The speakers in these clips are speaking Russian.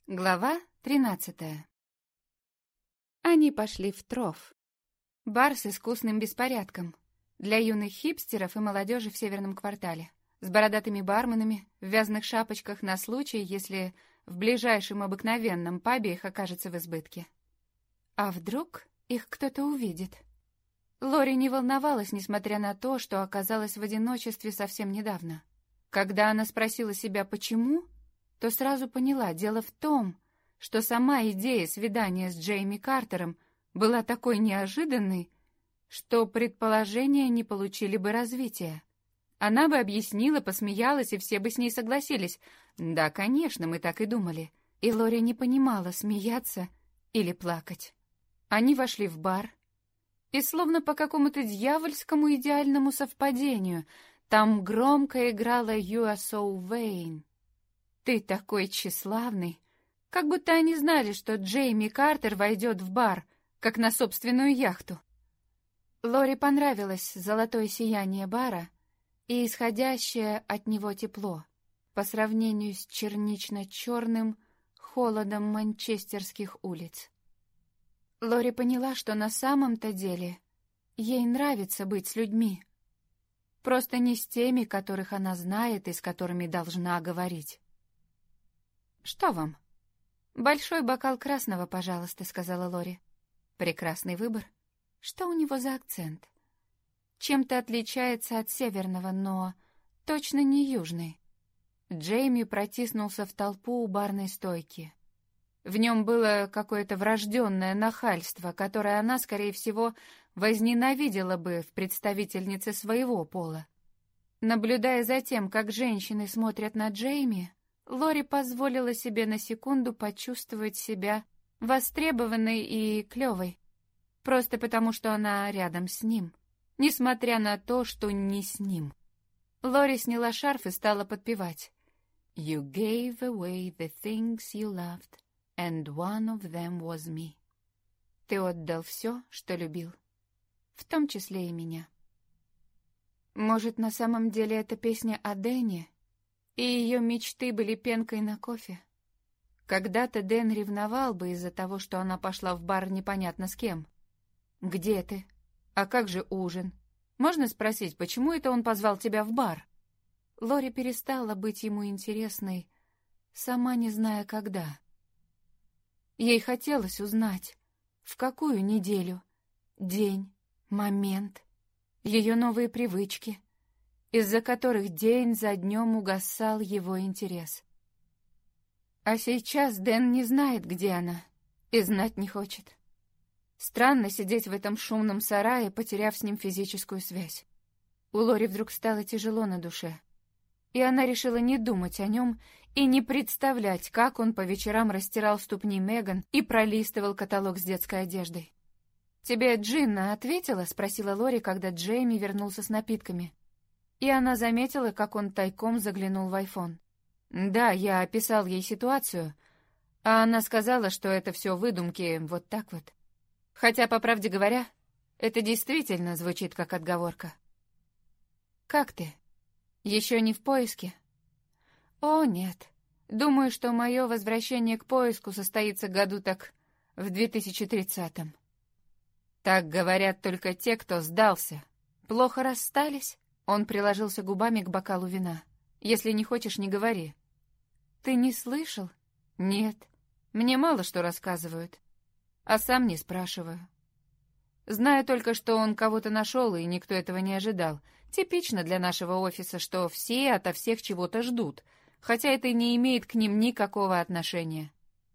Глава 13. Они пошли в Троф. Бар с искусным беспорядком. Для юных хипстеров и молодежи в северном квартале. С бородатыми барменами, в вязаных шапочках на случай, если в ближайшем обыкновенном пабе их окажется в избытке. А вдруг их кто-то увидит? Лори не волновалась, несмотря на то, что оказалась в одиночестве совсем недавно. Когда она спросила себя «почему?», то сразу поняла, дело в том, что сама идея свидания с Джейми Картером была такой неожиданной, что предположения не получили бы развития. Она бы объяснила, посмеялась, и все бы с ней согласились. Да, конечно, мы так и думали. И Лори не понимала, смеяться или плакать. Они вошли в бар, и словно по какому-то дьявольскому идеальному совпадению там громко играла «You are so vain». «Ты такой тщеславный», как будто они знали, что Джейми Картер войдет в бар, как на собственную яхту. Лори понравилось золотое сияние бара и исходящее от него тепло по сравнению с чернично-черным холодом манчестерских улиц. Лори поняла, что на самом-то деле ей нравится быть с людьми, просто не с теми, которых она знает и с которыми должна говорить. «Что вам?» «Большой бокал красного, пожалуйста», — сказала Лори. «Прекрасный выбор. Что у него за акцент?» «Чем-то отличается от северного, но точно не южный». Джейми протиснулся в толпу у барной стойки. В нем было какое-то врожденное нахальство, которое она, скорее всего, возненавидела бы в представительнице своего пола. Наблюдая за тем, как женщины смотрят на Джейми, Лори позволила себе на секунду почувствовать себя востребованной и клёвой, просто потому что она рядом с ним, несмотря на то, что не с ним. Лори сняла шарф и стала подпевать. «You gave away the things you loved, and one of them was me». Ты отдал все, что любил, в том числе и меня. Может, на самом деле это песня о Дэне, и ее мечты были пенкой на кофе? Когда-то Дэн ревновал бы из-за того, что она пошла в бар непонятно с кем. «Где ты? А как же ужин? Можно спросить, почему это он позвал тебя в бар?» Лори перестала быть ему интересной, сама не зная когда. Ей хотелось узнать, в какую неделю, день, момент, ее новые привычки, из-за которых день за днем угасал его интерес. А сейчас Дэн не знает, где она, и знать не хочет. Странно сидеть в этом шумном сарае, потеряв с ним физическую связь. У Лори вдруг стало тяжело на душе, и она решила не думать о нем и не представлять, как он по вечерам растирал ступни Меган и пролистывал каталог с детской одеждой. «Тебе Джинна ответила?» — спросила Лори, когда Джейми вернулся с напитками. И она заметила, как он тайком заглянул в айфон. «Да, я описал ей ситуацию, а она сказала, что это все выдумки, вот так вот. Хотя, по правде говоря, это действительно звучит как отговорка». «Как ты? Еще не в поиске?» «О, нет. Думаю, что мое возвращение к поиску состоится году так в 2030-м». «Так говорят только те, кто сдался. Плохо расстались?» Он приложился губами к бокалу вина. «Если не хочешь, не говори». «Ты не слышал?» «Нет. Мне мало что рассказывают. А сам не спрашиваю. Знаю только, что он кого-то нашел, и никто этого не ожидал. Типично для нашего офиса, что все ото всех чего-то ждут, хотя это не имеет к ним никакого отношения».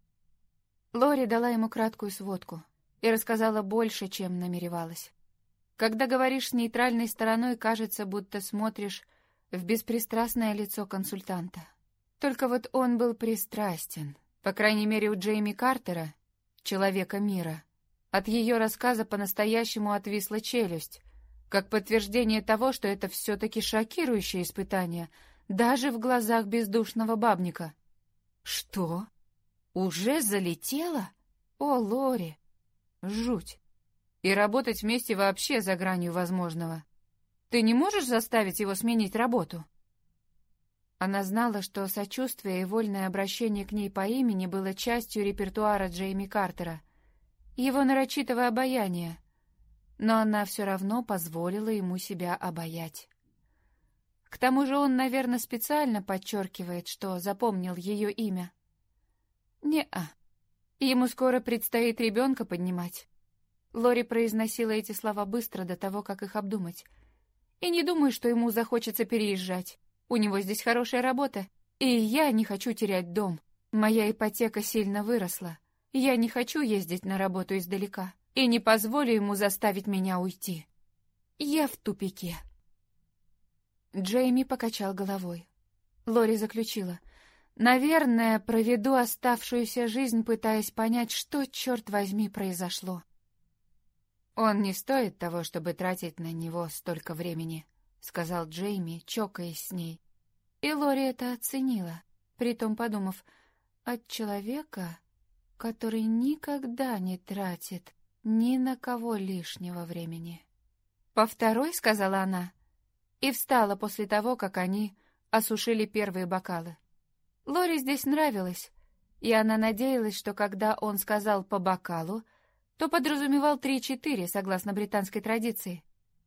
Лори дала ему краткую сводку и рассказала больше, чем намеревалась. Когда говоришь с нейтральной стороной, кажется, будто смотришь в беспристрастное лицо консультанта. Только вот он был пристрастен. По крайней мере, у Джейми Картера, человека мира, от ее рассказа по-настоящему отвисла челюсть, как подтверждение того, что это все-таки шокирующее испытание, даже в глазах бездушного бабника. «Что? Уже залетела? О, Лори! Жуть! И работать вместе вообще за гранью возможного. Ты не можешь заставить его сменить работу?» Она знала, что сочувствие и вольное обращение к ней по имени было частью репертуара Джейми Картера, его нарочитого обаяния, но она все равно позволила ему себя обаять. К тому же он, наверное, специально подчеркивает, что запомнил ее имя. Не-а. Ему скоро предстоит ребенка поднимать. Лори произносила эти слова быстро до того, как их обдумать. И не думаю, что ему захочется переезжать. У него здесь хорошая работа, и я не хочу терять дом. Моя ипотека сильно выросла. Я не хочу ездить на работу издалека и не позволю ему заставить меня уйти. Я в тупике. Джейми покачал головой. Лори заключила: наверное, проведу оставшуюся жизнь, пытаясь понять, что, черт возьми, произошло. Он не стоит того, чтобы тратить на него столько времени, сказал Джейми, чокаясь с ней. И Лори это оценила, притом подумав: от человека, который никогда не тратит ни на кого лишнего времени. «По второй», — сказала она, и встала после того, как они осушили первые бокалы. Лори здесь нравилось, и она надеялась, что когда он сказал «по бокалу», то подразумевал 3-4, согласно британской традиции.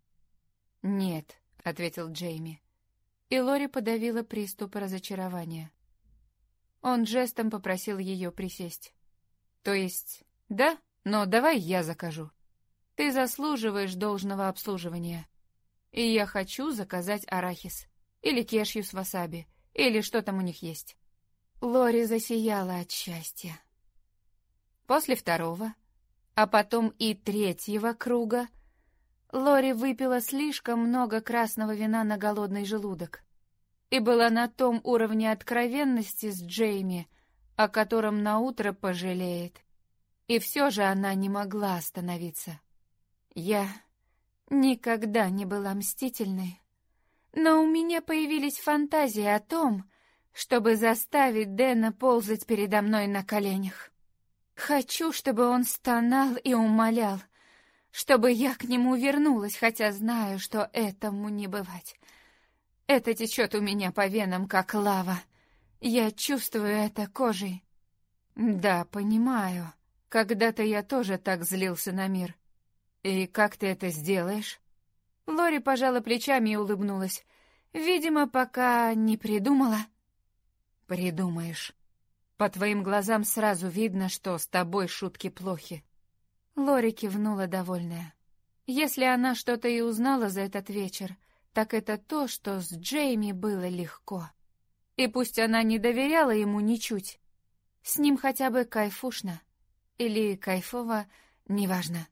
«Нет», — ответил Джейми, и Лори подавила приступ разочарования. Он жестом попросил ее присесть. «То есть, да, но давай я закажу. Ты заслуживаешь должного обслуживания. И я хочу заказать арахис, или кешью с васаби, или что там у них есть». Лори засияла от счастья. После второго, а потом и третьего круга, Лори выпила слишком много красного вина на голодный желудок и была на том уровне откровенности с Джейми, о котором наутро пожалеет. И все же она не могла остановиться. Я никогда не была мстительной, но у меня появились фантазии о том, чтобы заставить Дэна ползать передо мной на коленях. Хочу, чтобы он стонал и умолял, чтобы я к нему вернулась, хотя знаю, что этому не бывать. Это течет у меня по венам, как лава. Я чувствую это кожей. Да, понимаю. Когда-то я тоже так злился на мир. И как ты это сделаешь? Лори пожала плечами и улыбнулась. Видимо, пока не придумала. Придумаешь. По твоим глазам сразу видно, что с тобой шутки плохи. Лори кивнула, довольная. Если она что-то и узнала за этот вечер, так это то, что с Джейми было легко. И пусть она не доверяла ему ничуть, с ним хотя бы кайфушно. Или кайфово, неважно.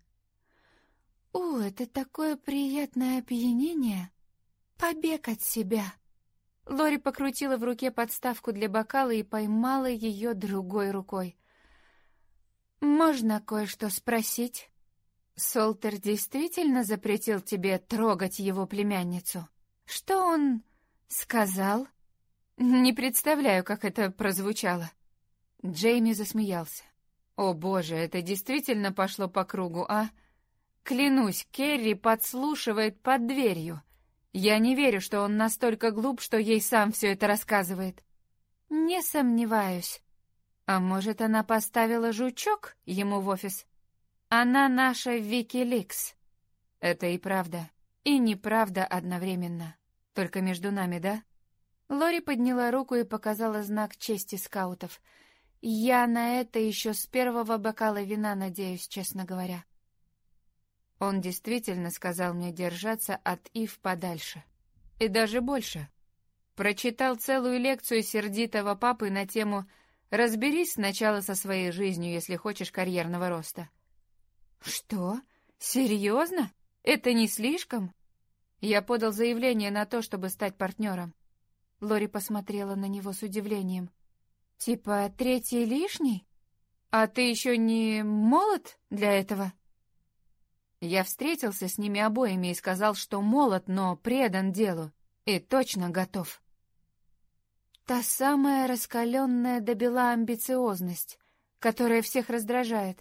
Это такое приятное опьянение. Побег от себя. Лори покрутила в руке подставку для бокала и поймала ее другой рукой. «Можно кое-что спросить? Солтер действительно запретил тебе трогать его племянницу? Что он сказал?» «Не представляю, как это прозвучало». Джейми засмеялся. «О боже, это действительно пошло по кругу, а? Клянусь, Керри подслушивает под дверью. Я не верю, что он настолько глуп, что ей сам все это рассказывает». «Не сомневаюсь. А может, она поставила жучок ему в офис? Она наша Викиликс». «Это и правда, и неправда одновременно. Только между нами, да?» Лори подняла руку и показала знак чести скаутов. «Я на это еще с первого бокала вина надеюсь, честно говоря». Он действительно сказал мне держаться от Ив подальше. И даже больше. Прочитал целую лекцию сердитого папы на тему «Разберись сначала со своей жизнью, если хочешь карьерного роста». «Что? Серьезно? Это не слишком?» Я подал заявление на то, чтобы стать партнером. Лори посмотрела на него с удивлением. «Типа третий лишний? А ты еще не молод для этого?» Я встретился с ними обоими и сказал, что молод, но предан делу, и точно готов. Та самая раскаленная до бела амбициозность, которая всех раздражает.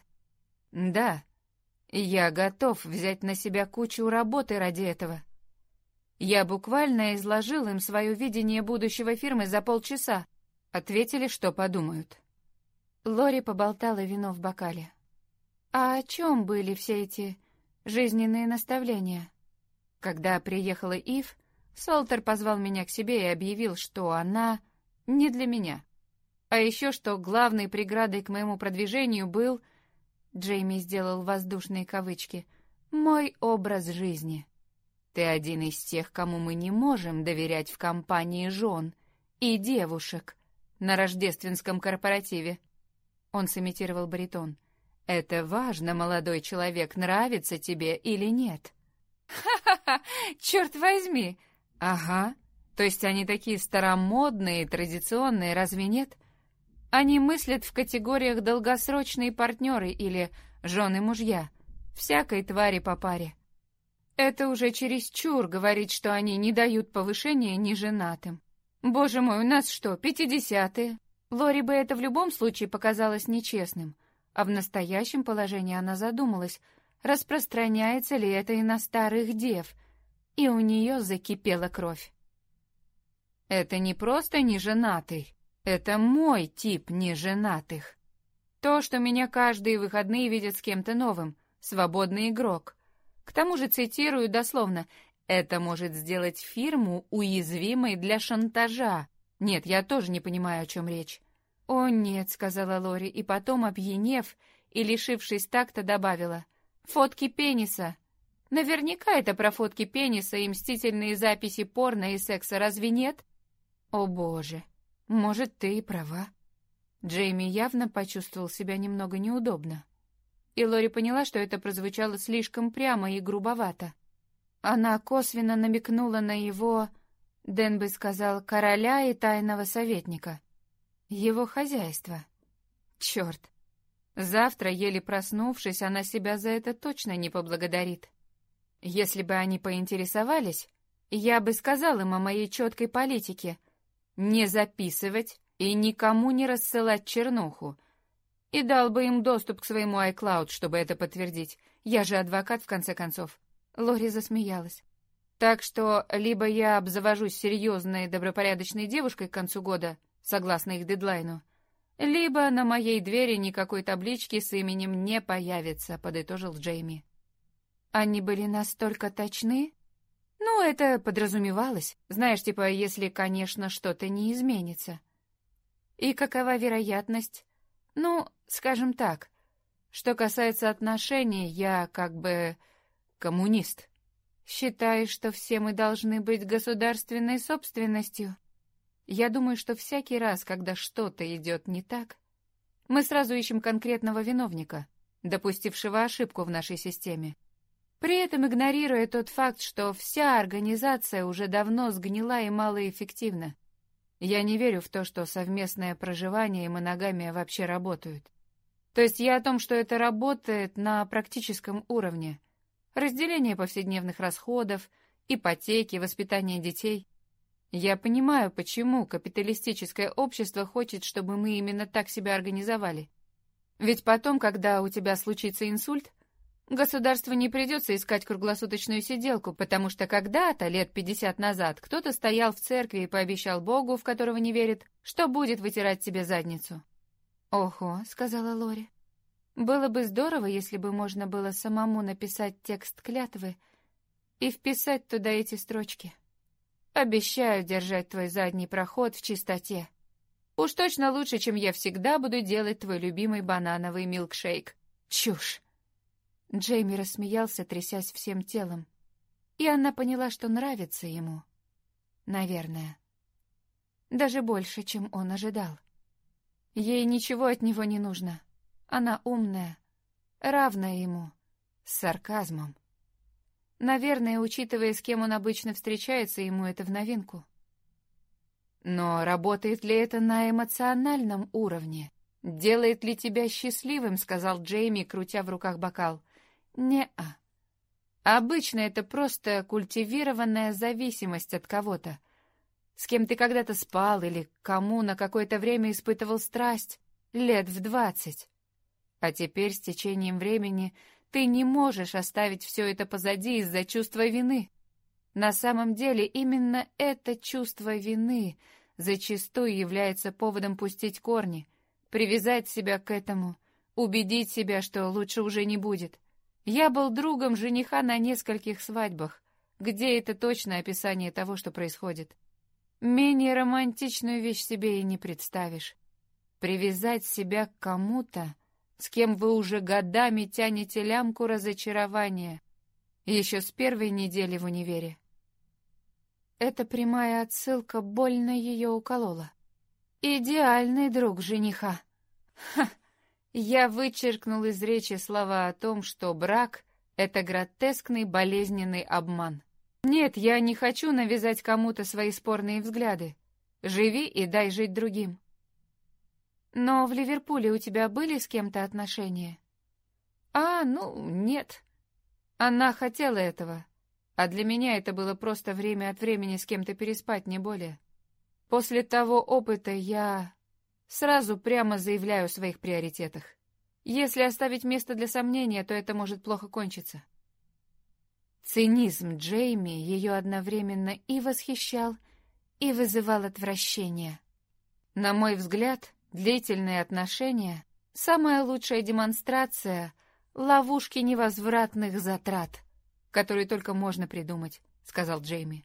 Да, я готов взять на себя кучу работы ради этого. Я буквально изложил им свое видение будущего фирмы за полчаса. Ответили, что подумают. Лори поболтала вино в бокале. А о чем были все эти жизненные наставления? Когда приехала Ив, Солтер позвал меня к себе и объявил, что она не для меня. А еще что главной преградой к моему продвижению был, Джейми сделал воздушные кавычки, мой образ жизни. Ты один из тех, кому мы не можем доверять в компании жен и девушек на рождественском корпоративе. Он сымитировал баритон. Это важно, молодой человек, нравится тебе или нет. Ха-ха-ха, черт возьми! Ага, то есть они такие старомодные и традиционные, разве нет? Они мыслят в категориях долгосрочные партнеры или жены-мужья, всякой твари по паре. Это уже чересчур говорить, что они не дают повышения неженатым. Боже мой, у нас что, 50-е? Лори бы это в любом случае показалось нечестным, а в настоящем положении она задумалась, распространяется ли это и на старых дев, и у нее закипела кровь. Это не просто неженатый, это мой тип неженатых. То, что меня каждые выходные видят с кем-то новым, свободный игрок. К тому же, цитирую дословно, это может сделать фирму уязвимой для шантажа. Нет, я тоже не понимаю, о чем речь. О нет, сказала Лори, и потом, опьянев и лишившись такта, добавила. Фотки пениса. Наверняка это про фотки пениса и мстительные записи порно и секса, разве нет? О боже, может, ты и права. Джейми явно почувствовал себя немного неудобно. И Лори поняла, что это прозвучало слишком прямо и грубовато. Она косвенно намекнула на его, Дэн бы сказал, короля и тайного советника. Его хозяйство. Черт. Завтра, еле проснувшись, она себя за это точно не поблагодарит. Если бы они поинтересовались, я бы сказал им о моей четкой политике. Не записывать и никому не рассылать чернуху. И дал бы им доступ к своему iCloud, чтобы это подтвердить. Я же адвокат, в конце концов. Лори засмеялась. Так что либо я обзавожусь серьезной добропорядочной девушкой к концу года, согласно их дедлайну, либо на моей двери никакой таблички с именем не появится, подытожил Джейми. Они были настолько точны? Ну, это подразумевалось. Знаешь, типа, если, конечно, что-то не изменится. И какова вероятность? Ну, скажем так, что касается отношений, я как бы коммунист. Считаешь, что все мы должны быть государственной собственностью? Я думаю, что всякий раз, когда что-то идет не так, мы сразу ищем конкретного виновника, допустившего ошибку в нашей системе. При этом игнорируя тот факт, что вся организация уже давно сгнила и малоэффективна. Я не верю в то, что совместное проживание и моногамия вообще работают. То есть я о том, что это работает на практическом уровне. Разделение повседневных расходов, ипотеки, воспитание детей. Я понимаю, почему капиталистическое общество хочет, чтобы мы именно так себя организовали. Ведь потом, когда у тебя случится инсульт, государству не придется искать круглосуточную сиделку, потому что когда-то, лет 50 назад, кто-то стоял в церкви и пообещал Богу, в которого не верит, что будет вытирать тебе задницу. «Ого», — сказала Лори. «Было бы здорово, если бы можно было самому написать текст клятвы и вписать туда эти строчки. Обещаю держать твой задний проход в чистоте. Уж точно лучше, чем я всегда буду делать твой любимый банановый милкшейк. Чушь!» Джейми рассмеялся, трясясь всем телом. И она поняла, что нравится ему. Наверное. Даже больше, чем он ожидал. Ей ничего от него не нужно. Она умная, равная ему, с сарказмом. Наверное, учитывая, с кем он обычно встречается, ему это в новинку. Но работает ли это на эмоциональном уровне? «Делает ли тебя счастливым?» — сказал Джейми, крутя в руках бокал. «Не-а. Обычно это просто культивированная зависимость от кого-то, с кем ты когда-то спал или кому на какое-то время испытывал страсть, лет в 20. А теперь с течением времени ты не можешь оставить все это позади из-за чувства вины. На самом деле именно это чувство вины зачастую является поводом пустить корни, привязать себя к этому, убедить себя, что лучше уже не будет. Я был другом жениха на нескольких свадьбах. Где это точное описание того, что происходит? Менее романтичную вещь себе и не представишь. Привязать себя к кому-то, с кем вы уже годами тянете лямку разочарования, еще с первой недели в универе. Эта прямая отсылка больно ее уколола. Идеальный друг жениха. Ха! Я вычеркнул из речи слова о том, что брак — это гротескный болезненный обман. Нет, я не хочу навязать кому-то свои спорные взгляды. Живи и дай жить другим. Но в Ливерпуле у тебя были с кем-то отношения? Нет. Она хотела этого. А для меня это было просто время от времени с кем-то переспать, не более. После того опыта я сразу прямо заявляю о своих приоритетах. Если оставить место для сомнения, то это может плохо кончиться. Цинизм Джейми ее одновременно и восхищал, и вызывал отвращение. На мой взгляд, длительные отношения — самая лучшая демонстрация ловушки невозвратных затрат, которые только можно придумать, — сказал Джейми.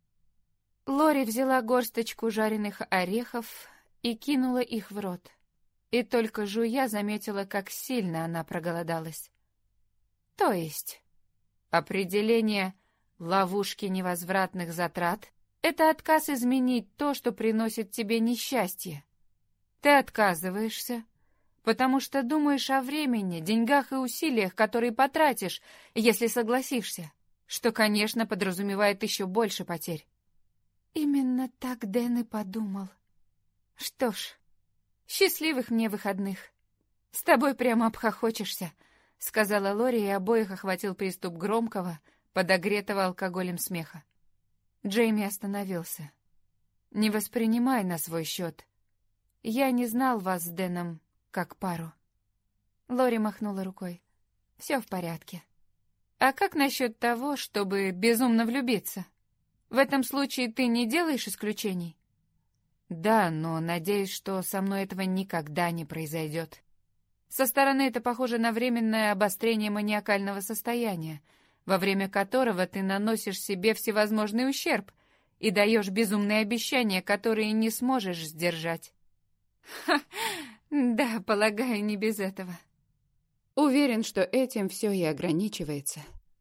Лори взяла горсточку жареных орехов и кинула их в рот. И только жуя заметила, как сильно она проголодалась. То есть, определение ловушки невозвратных затрат — это отказ изменить то, что приносит тебе несчастье. Ты отказываешься, потому что думаешь о времени, деньгах и усилиях, которые потратишь, если согласишься, что, конечно, подразумевает еще больше потерь. Именно так Дэн и подумал. Что ж, счастливых мне выходных. С тобой прямо обхохочешься, — сказала Лори, и обоих охватил приступ громкого, подогретого алкоголем смеха. Джейми остановился. «Не воспринимай на свой счет. Я не знал вас с Дэном как пару». Лори махнула рукой. «Все в порядке. А как насчет того, чтобы безумно влюбиться? В этом случае ты не делаешь исключений?» «Да, но надеюсь, что со мной этого никогда не произойдет. Со стороны это похоже на временное обострение маниакального состояния, во время которого ты наносишь себе всевозможный ущерб и даешь безумные обещания, которые не сможешь сдержать». «Ха! Да, полагаю, не без этого». Уверен, что этим все и ограничивается.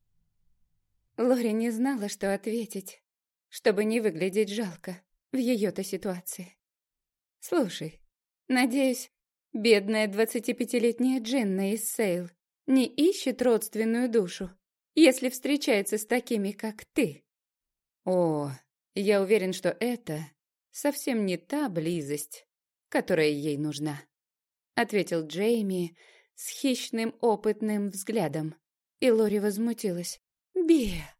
Лори не знала, что ответить, чтобы не выглядеть жалко в ее-то ситуации. «Слушай, надеюсь, бедная 25-летняя Дженна из Сейл не ищет родственную душу, если встречается с такими, как ты?» «О, я уверен, что это совсем не та близость, которая ей нужна», — ответил Джейми с хищным опытным взглядом. И Лори возмутилась. «Би,